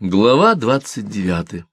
Глава 29.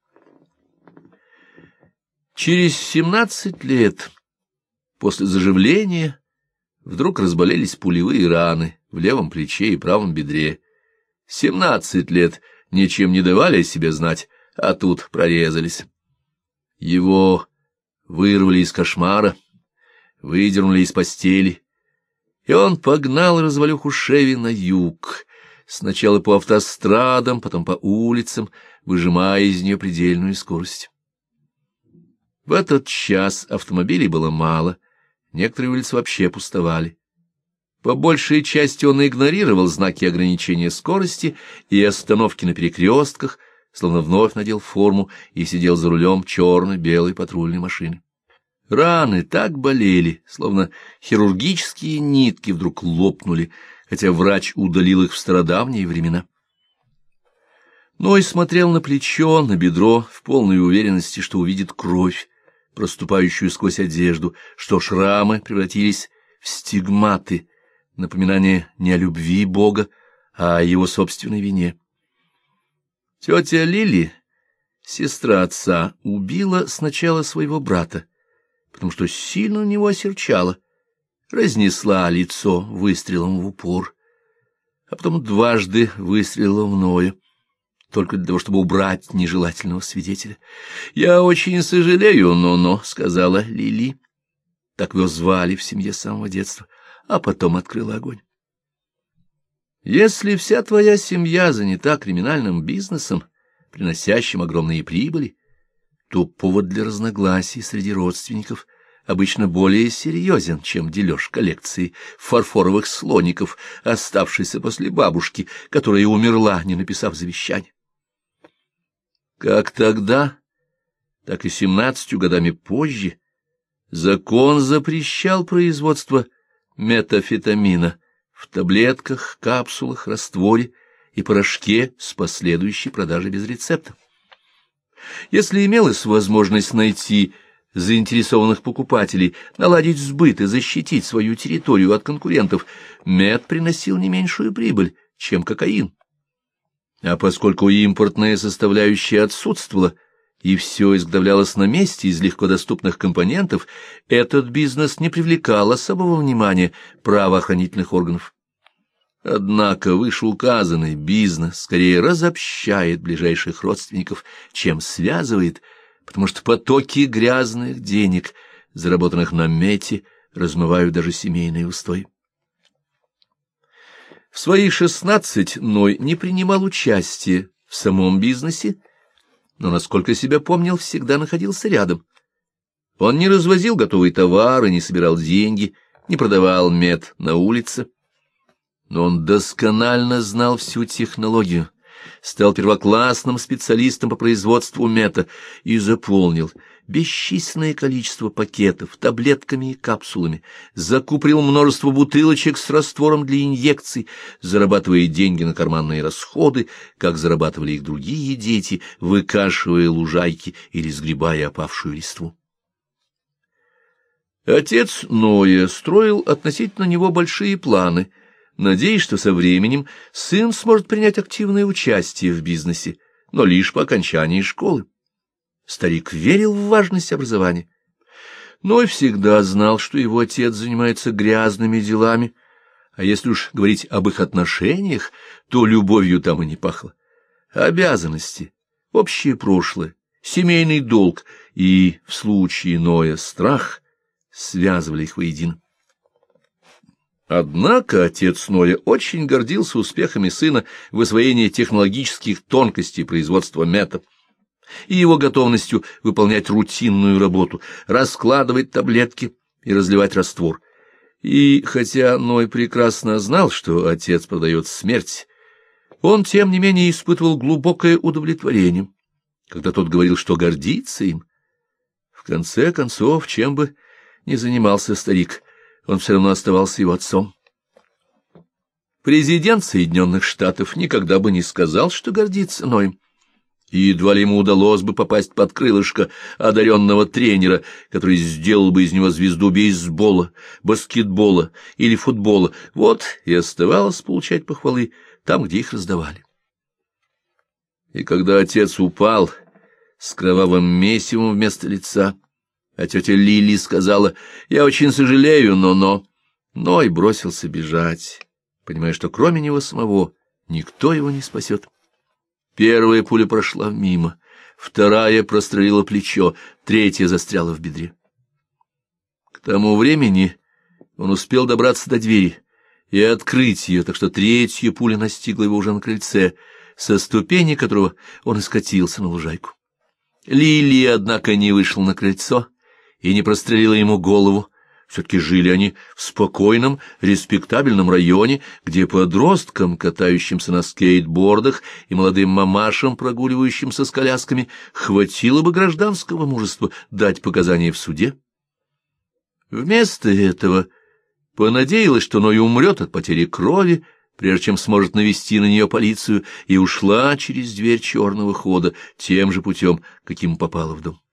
Через 17 лет после заживления вдруг разболелись пулевые раны в левом плече и правом бедре. 17 лет ничем не давали о себе знать, а тут прорезались. Его вырвали из кошмара, выдернули из постели, и он погнал развалюху Шеви на юг, сначала по автострадам, потом по улицам, выжимая из нее предельную скорость. В этот час автомобилей было мало, некоторые улицы вообще пустовали. По большей части он игнорировал знаки ограничения скорости и остановки на перекрестках, словно вновь надел форму и сидел за рулем черно-белой патрульной машины. Раны так болели, словно хирургические нитки вдруг лопнули, хотя врач удалил их в стародавние времена. Ной смотрел на плечо, на бедро, в полной уверенности, что увидит кровь, проступающую сквозь одежду, что шрамы превратились в стигматы, напоминание не о любви Бога, а о его собственной вине. Тетя Лили, сестра отца, убила сначала своего брата, потому что сильно на него осерчала, разнесла лицо выстрелом в упор, а потом дважды выстрелила в Ноя, только для того, чтобы убрать нежелательного свидетеля. «Я очень сожалею, но», — сказала Лили, так его звали в семье с самого детства, а потом открыла огонь. Если вся твоя семья занята криминальным бизнесом, приносящим огромные прибыли, то повод для разногласий среди родственников обычно более серьезен, чем дележ коллекции фарфоровых слоников, оставшейся после бабушки, которая умерла, не написав завещания. Как тогда, так и 17 годами позже закон запрещал производство метамфетамина в таблетках, капсулах, растворе и порошке с последующей продажей без рецепта. Если имелась возможность найти заинтересованных покупателей, наладить сбыт и защитить свою территорию от конкурентов, мед приносил не меньшую прибыль, чем кокаин. А поскольку импортная составляющая отсутствовала, и все изготовлялось на месте из легкодоступных компонентов, этот бизнес не привлекал особого внимания правоохранительных органов. Однако вышеуказанный бизнес скорее разобщает ближайших родственников, чем связывает, потому что потоки грязных денег, заработанных на мете, размывают даже семейные устои. В свои 16 Ной не принимал участия в самом бизнесе, но, насколько себя помнил, всегда находился рядом. Он не развозил готовые товары, не собирал деньги, не продавал мед на улице. Но он досконально знал всю технологию, стал первоклассным специалистом по производству мета и заполнил бесчисленное количество пакетов таблетками и капсулами, закупорил множество бутылочек с раствором для инъекций, зарабатывая деньги на карманные расходы, как зарабатывали их другие дети, выкашивая лужайки или сгребая опавшую листву. Отец Ноя строил относительно него большие планы, надеясь, что со временем сын сможет принять активное участие в бизнесе, но лишь по окончании школы. Старик верил в важность образования, но и всегда знал, что его отец занимается грязными делами, а если уж говорить об их отношениях, то любовью там и не пахло. Обязанности, общее прошлое, семейный долг и, в случае Ноя, страх связывали их воедино. Однако отец Ноя очень гордился успехами сына в освоении технологических тонкостей производства мета и его готовностью выполнять рутинную работу, раскладывать таблетки и разливать раствор. И хотя Ной прекрасно знал, что отец продает смерть, он, тем не менее, испытывал глубокое удовлетворение, когда тот говорил, что гордится им. В конце концов, чем бы ни занимался старик, он все равно оставался его отцом. Президент Соединенных Штатов никогда бы не сказал, что гордится Ноем, и едва ли ему удалось бы попасть под крылышко одаренного тренера, который сделал бы из него звезду бейсбола, баскетбола или футбола. Вот и оставалось получать похвалы там, где их раздавали. И когда отец упал с кровавым месивом вместо лица, а тетя Лили сказала: «Я очень сожалею, но...» Ной бросился бежать, понимая, что кроме него самого никто его не спасет. Первая пуля прошла мимо, вторая прострелила плечо, третья застряла в бедре. К тому времени он успел добраться до двери и открыть ее, так что третья пуля настигла его уже на крыльце, со ступени которого он и скатился на лужайку. Лили, однако, не вышла на крыльцо и не прострелила ему голову. Все-таки жили они в спокойном, респектабельном районе, где подросткам, катающимся на скейтбордах, и молодым мамашам, прогуливающимся с колясками, хватило бы гражданского мужества дать показания в суде. Вместо этого понадеялась, что Ной умрет от потери крови, прежде чем сможет навести на нее полицию, и ушла через дверь черного хода тем же путем, каким попала в дом.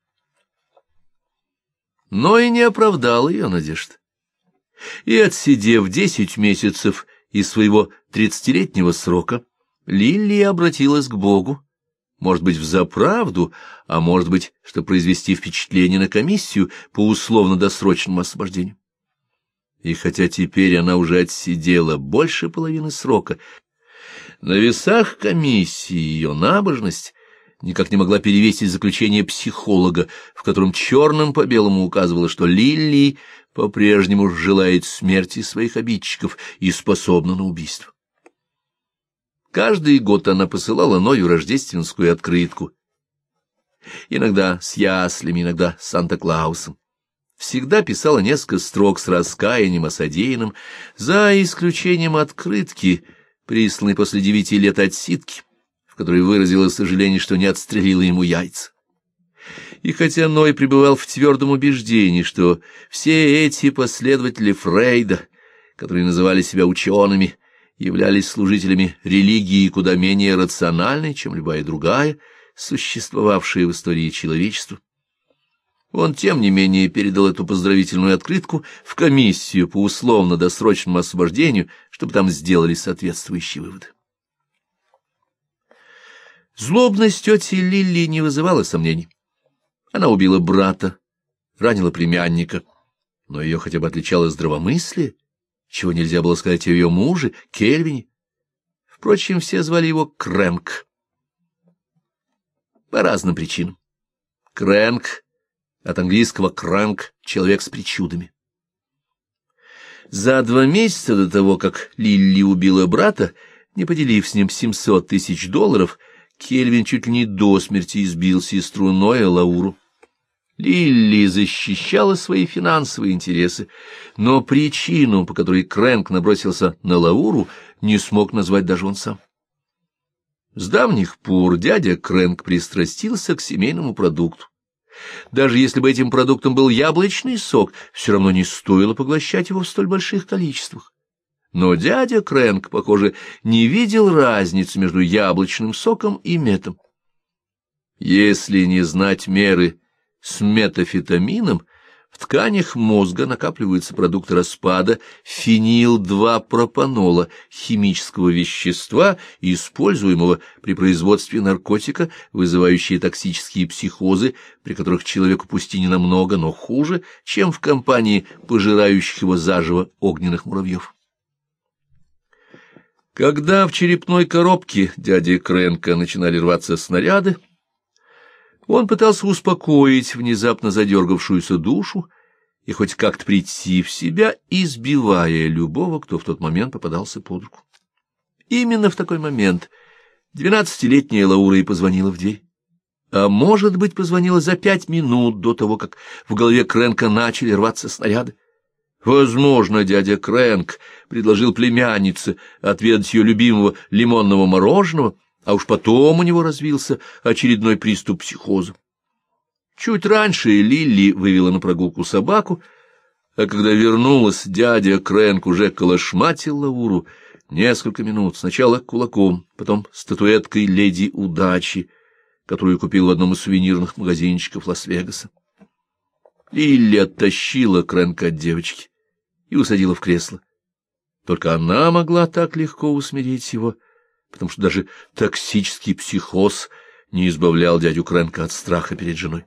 Но и не оправдал ее надежд. И, отсидев 10 месяцев из своего 30-летнего срока, Лили обратилась к Богу, может быть, взаправду, а может быть, чтобы произвести впечатление на комиссию по условно-досрочному освобождению. И хотя теперь она уже отсидела больше половины срока, на весах комиссии ее набожность никак не могла перевесить заключение психолога, в котором черным по белому указывало, что Лили по-прежнему желает смерти своих обидчиков и способна на убийство. Каждый год она посылала Ною рождественскую открытку, иногда с яслями, иногда с Санта-Клаусом. Всегда писала несколько строк с раскаянием о содеянном, за исключением открытки, присланной после 9 лет отсидки, в которой выразила сожаление, что не отстрелила ему яйца. И хотя Ной пребывал в твердом убеждении, что все эти последователи Фрейда, которые называли себя учеными, являлись служителями религии куда менее рациональной, чем любая другая, существовавшая в истории человечества, он, тем не менее, передал эту поздравительную открытку в комиссию по условно-досрочному освобождению, чтобы там сделали соответствующие выводы. Злобность тети Лили не вызывала сомнений. Она убила брата, ранила племянника, но ее хотя бы отличало здравомыслие, чего нельзя было сказать о ее муже, Кельвине. Впрочем, все звали его Крэнк. По разным причинам. Крэнк, от английского «крэнк» — человек с причудами. За 2 месяца до того, как Лили убила брата, не поделив с ним $700 000, Кельвин чуть ли не до смерти избил сестру Ноя, Лауру. Лили защищала свои финансовые интересы, но причину, по которой Крэнк набросился на Лауру, не смог назвать даже он сам. С давних пор дядя Крэнк пристрастился к семейному продукту. Даже если бы этим продуктом был яблочный сок, все равно не стоило поглощать его в столь больших количествах. Но дядя Крэнк, похоже, не видел разницы между яблочным соком и метом. Если не знать меры с метафетамином, в тканях мозга накапливаются продукты распада фенил-2-пропанола, химического вещества, используемого при производстве наркотика, вызывающие токсические психозы, при которых человеку пусть и не намного, но хуже, чем в компании пожирающих его заживо огненных муравьев. Когда в черепной коробке дяди Крэнка начинали рваться снаряды, он пытался успокоить внезапно задергавшуюся душу и хоть как-то прийти в себя, избивая любого, кто в тот момент попадался под руку. Именно в такой момент 12-летняя Лаура и позвонила в дверь. А может быть, позвонила за 5 минут до того, как в голове Крэнка начали рваться снаряды. Возможно, дядя Крэнк предложил племяннице отведать ее любимого лимонного мороженого, а уж потом у него развился очередной приступ психоза. Чуть раньше Лили вывела на прогулку собаку, а когда вернулась, дядя Крэнк уже колошматил Лауру несколько минут, сначала кулаком, потом статуэткой леди удачи, которую купил в одном из сувенирных магазинчиков Лас-Вегаса. Лили оттащила Крэнка от девочки и усадила в кресло. Только она могла так легко усмирить его, потому что даже токсический психоз не избавлял дядю Крэнка от страха перед женой.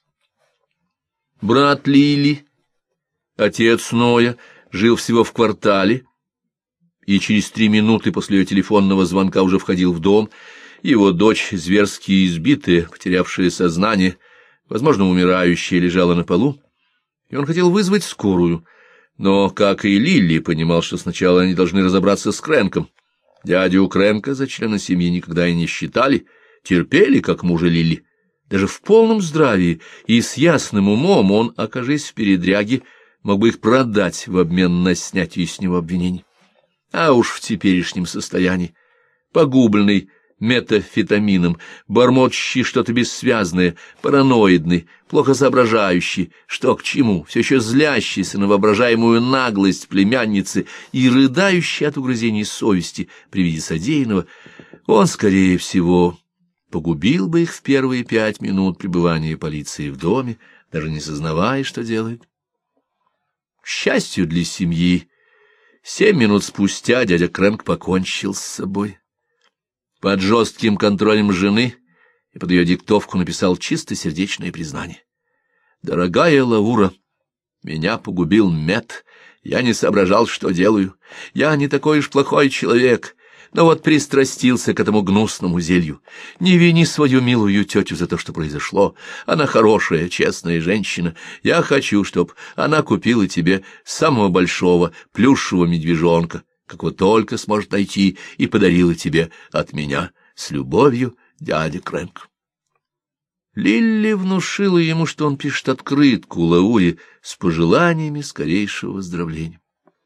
Брат Лили, отец Ноя, жил всего в квартале, и через 3 минуты после ее телефонного звонка уже входил в дом. Его дочь, зверски избитая, потерявшая сознание, возможно, умирающая, лежала на полу, и он хотел вызвать скорую, но, как и Лили, понимал, что сначала они должны разобраться с Крэнком. Дядю Крэнка за члена семьи никогда и не считали, терпели, как мужа Лили. Даже в полном здравии и с ясным умом он, окажись в передряге, мог бы их продать в обмен на снятие с него обвинений. А уж в теперешнем состоянии, погубленный метафетамином, бормочущий что-то бессвязное, параноидный, плохо соображающий, что к чему, все еще злящийся на воображаемую наглость племянницы и рыдающий от угрызений совести при виде содеянного, он, скорее всего, погубил бы их в первые 5 минут пребывания полиции в доме, даже не сознавая, что делает. К счастью для семьи, 7 минут спустя дядя Крэнк покончил с собой. Под жестким контролем жены и под ее диктовку написал чистосердечное признание. «Дорогая Лаура, меня погубил мед. Я не соображал, что делаю. Я не такой уж плохой человек, но вот пристрастился к этому гнусному зелью. Не вини свою милую тетю за то, что произошло. Она хорошая, честная женщина. Я хочу, чтоб она купила тебе самого большого плюшевого медвежонка, какого только сможет найти, и подарила тебе от меня. С любовью, дядя Крэнк». Лилли внушила ему, что он пишет открытку Лауре с пожеланиями скорейшего выздоровления.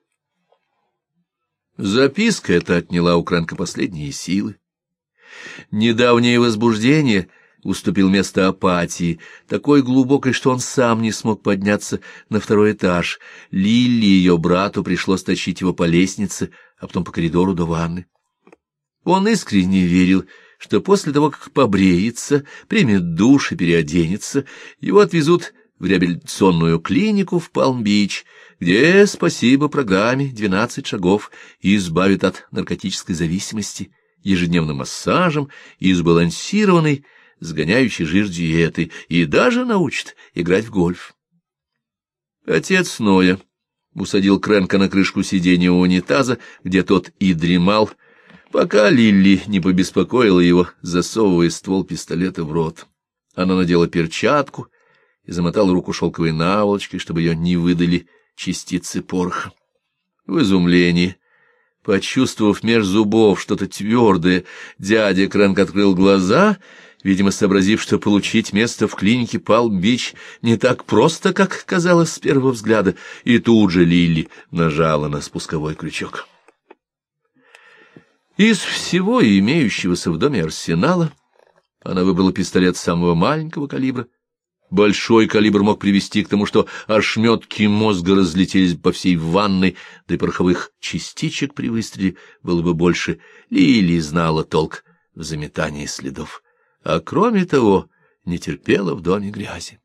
Записка эта отняла у Крэнка последние силы. Недавнее возбуждение уступил место апатии, такой глубокой, что он сам не смог подняться на 2-й этаж. Лилли и ее брату пришлось тащить его по лестнице, а потом по коридору до ванны. Он искренне верил, что после того, как побреется, примет душ и переоденется, его отвезут в реабилитационную клинику в Палм-Бич, где, спасибо программе 12 шагов, избавит от наркотической зависимости, ежедневным массажем и сбалансированной, сгоняющей жир диеты, и даже научит играть в гольф. Отец Ноя усадил Крэнка на крышку сиденья у унитаза, где тот и дремал, пока Лилли не побеспокоила его, засовывая ствол пистолета в рот. Она надела перчатку и замотала руку шелковой наволочкой, чтобы ее не выдали частицы пороха. В изумлении, почувствовав меж зубов что-то твердое, дядя Крэнк открыл глаза, видимо, сообразив, что получить место в клинике Палм-Бич не так просто, как казалось с первого взгляда, и тут же Лилли нажала на спусковой крючок. Из всего имеющегося в доме арсенала она выбрала пистолет самого маленького калибра. Большой калибр мог привести к тому, что ошметки мозга разлетелись по всей ванной, да и пороховых частичек при выстреле было бы больше. Лили знала толк в заметании следов, а кроме того не терпела в доме грязи.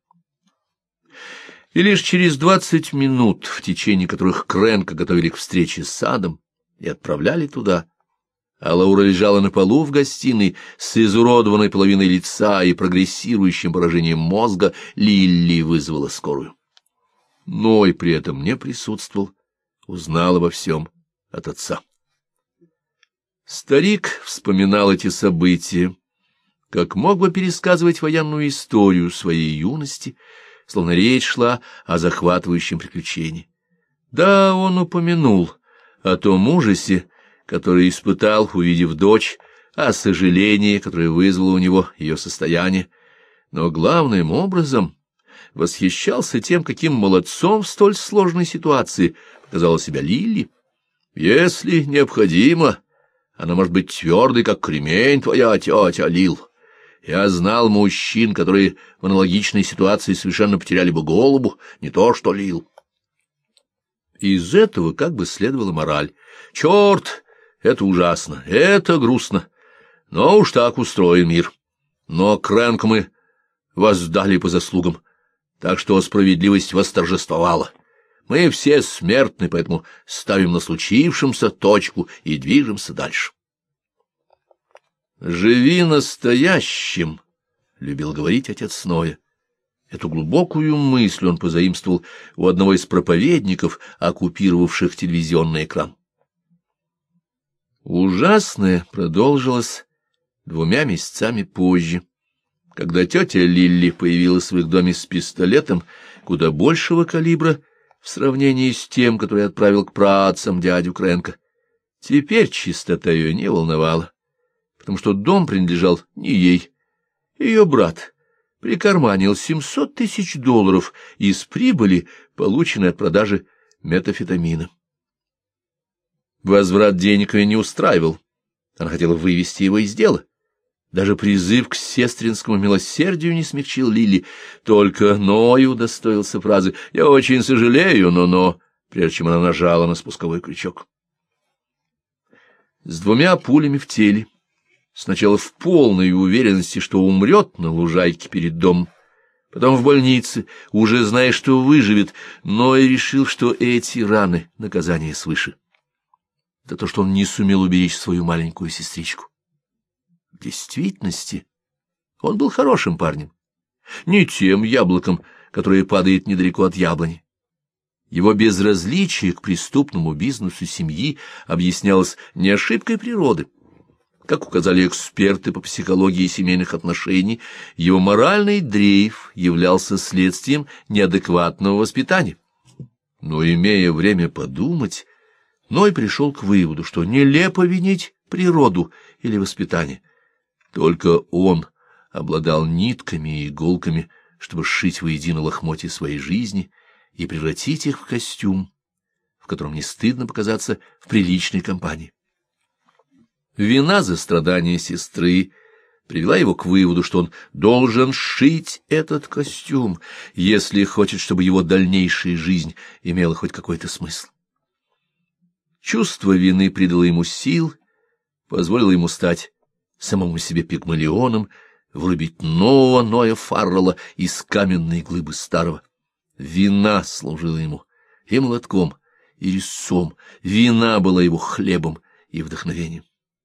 И лишь через 20 минут, в течение которых Крэнка готовили к встрече с Садом и отправляли туда, а Лаура лежала на полу в гостиной с изуродованной половиной лица и прогрессирующим поражением мозга, Лилли вызвала скорую. Ной при этом не присутствовал, узнал обо всем от отца. Старик вспоминал эти события, как мог бы пересказывать военную историю своей юности, словно речь шла о захватывающем приключении. Да, он упомянул о том ужасе, который испытал, увидев дочь, о сожалении, которое вызвало у него ее состояние, но главным образом восхищался тем, каким молодцом в столь сложной ситуации показала себя Лилли. Если необходимо, она может быть твердой, как кремень, твоя тетя Лил. Я знал мужчин, которые в аналогичной ситуации совершенно потеряли бы голову, не то что Лил. Из этого как бы следовала мораль. Черт! Это ужасно, это грустно, но уж так устроен мир. Но Крэнку мы воздали по заслугам, так что справедливость восторжествовала. Мы все смертны, поэтому ставим на случившемся точку и движемся дальше. «Живи настоящим», — любил говорить отец Ноя. Эту глубокую мысль он позаимствовал у одного из проповедников, оккупировавших телевизионный экран. Ужасное продолжилось 2 месяцами позже, когда тетя Лилли появилась в их доме с пистолетом куда большего калибра в сравнении с тем, который отправил к праотцам дядю Крэнка. Теперь чистота ее не волновала, потому что дом принадлежал не ей. Ее брат прикарманил $700 000 из прибыли, полученной от продажи метамфетамина. Возврат денег ее не устраивал. Она хотела вывести его из дела. Даже призыв к сестринскому милосердию не смягчил Лилли. Только Ной удостоился фразы «Я очень сожалею, но», прежде чем она нажала на спусковой крючок. С 2 пулями в теле, сначала в полной уверенности, что умрет на лужайке перед домом, потом в больнице, уже зная, что выживет, Ной решил, что эти раны — наказание свыше. За то, что он не сумел уберечь свою маленькую сестричку. В действительности он был хорошим парнем, не тем яблоком, которое падает недалеко от яблони. Его безразличие к преступному бизнесу семьи объяснялось не ошибкой природы. Как указали эксперты по психологии семейных отношений, его моральный дрейф являлся следствием неадекватного воспитания. Но, имея время подумать, Ной пришел к выводу, что нелепо винить природу или воспитание. Только он обладал нитками и иголками, чтобы сшить воедино лохмотья своей жизни и превратить их в костюм, в котором не стыдно показаться в приличной компании. Вина за страдания сестры привела его к выводу, что он должен сшить этот костюм, если хочет, чтобы его дальнейшая жизнь имела хоть какой-то смысл. Чувство вины придало ему сил, позволило ему стать самому себе пигмалионом, вырубить нового Ноя Фаррелла из каменной глыбы старого. Вина служила ему и молотком, и резцом, вина была его хлебом и вдохновением.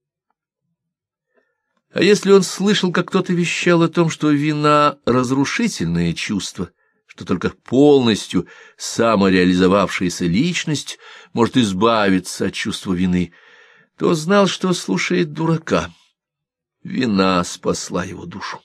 А если он слышал, как кто-то вещал о том, что вина — разрушительное чувство, что только полностью самореализовавшаяся личность может избавиться от чувства вины, то знал, что слушает дурака. Вина спасла его душу.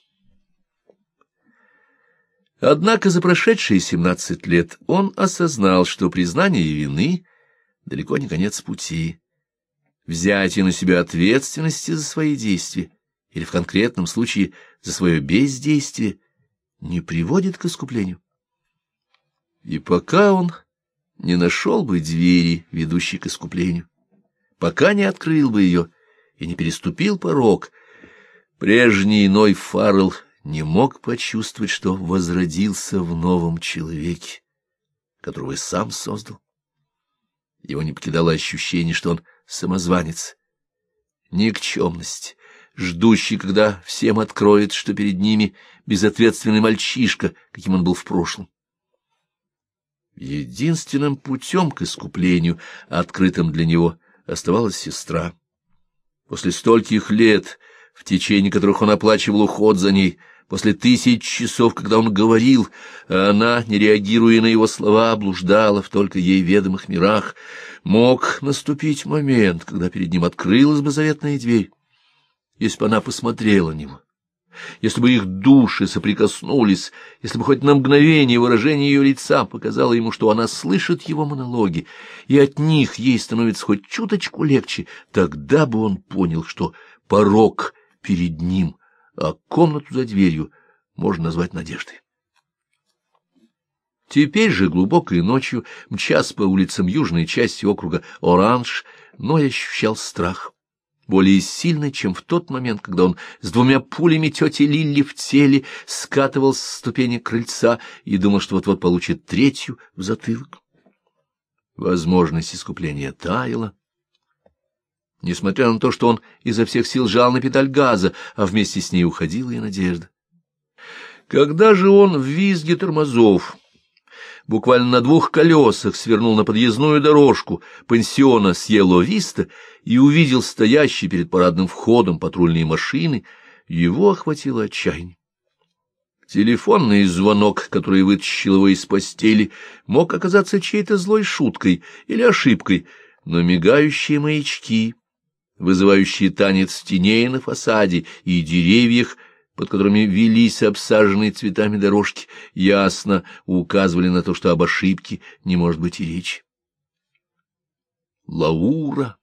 Однако за прошедшие 17 лет он осознал, что признание вины далеко не конец пути. Взятие на себя ответственности за свои действия, или в конкретном случае за свое бездействие, не приводит к искуплению. И пока он не нашел бы двери, ведущей к искуплению, пока не открыл бы ее и не переступил порог, прежний Ной Фаррелл не мог почувствовать, что возродился в новом человеке, которого и сам создал. Его не покидало ощущение, что он самозванец, никчемность, ждущий, когда всем откроет, что перед ними безответственный мальчишка, каким он был в прошлом. Единственным путем к искуплению, открытым для него, оставалась сестра. После стольких лет, в течение которых он оплачивал уход за ней, после 1000 часов, когда он говорил, а она, не реагируя на его слова, блуждала в только ей ведомых мирах, мог наступить момент, когда перед ним открылась бы заветная дверь, если бы она посмотрела на него, если бы их души соприкоснулись, если бы хоть на мгновение выражение ее лица показало ему, что она слышит его монологи, и от них ей становится хоть чуточку легче, тогда бы он понял, что порог перед ним, а комнату за дверью можно назвать надеждой. Теперь же глубокой ночью, мчась по улицам южной части округа Оранж, Ной ощущал страх, более сильный, чем в тот момент, когда он с 2 пулями тети Лилли в теле скатывался с ступени крыльца и думал, что вот-вот получит 3-ю в затылок. Возможность искупления таяла. Несмотря на то, что он изо всех сил жал на педаль газа, а вместе с ней уходила и надежда. Когда же он в визге тормозов буквально на 2 колесах свернул на подъездную дорожку пансиона Сьелло-Виста и увидел стоящие перед парадным входом патрульные машины, его охватило отчаяние. Телефонный звонок, который вытащил его из постели, мог оказаться чьей-то злой шуткой или ошибкой, но мигающие маячки, вызывающие танец теней на фасаде и деревьях, под которыми велись обсаженные цветами дорожки, ясно указывали на то, что об ошибке не может быть и речи. Лаура.